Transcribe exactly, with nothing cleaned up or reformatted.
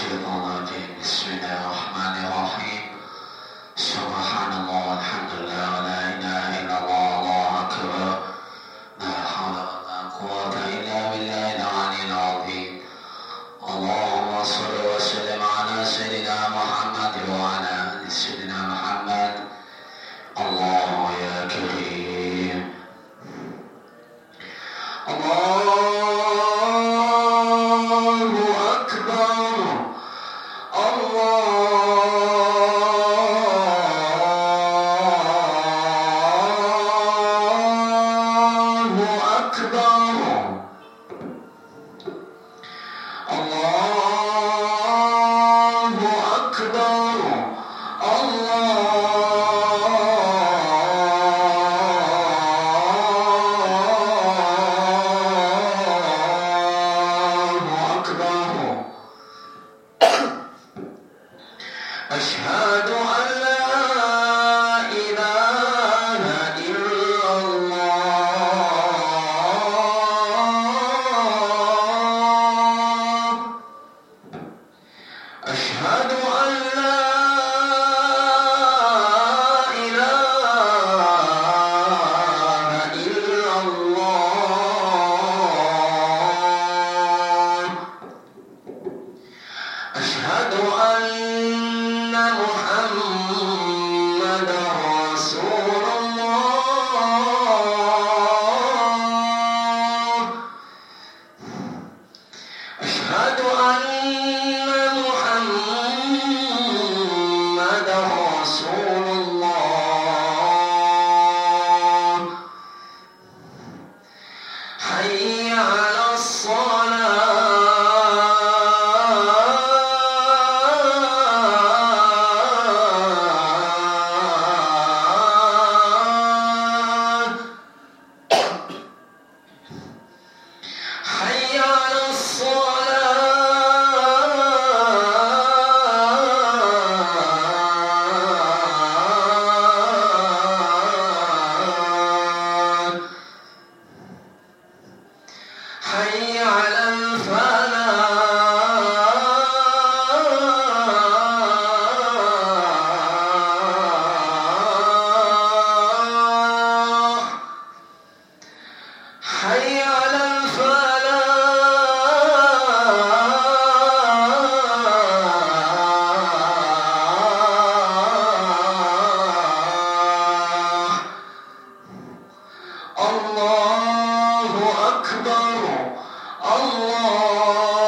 الشيطان الرجيم. بسم الله الرحمن الرحيم. سبحان الله والحمد لله ولا إله إلا الله والله أكبر. لا حول ولا قوة إلا بالله العلي العظيم. اللهم صل وسلم على سيدنا محمد وعلى آل سيدنا محمد. الله يا كريم. الله أشهد أن لا إله إلا الله. أشهد أن لا إله إلا الله. أشهد أن محمد رسول الله. أشهد أن محمد رسول الله. حي على الصلاة. حي على الفلاح. حي على الفلاح. الله أكبر. الله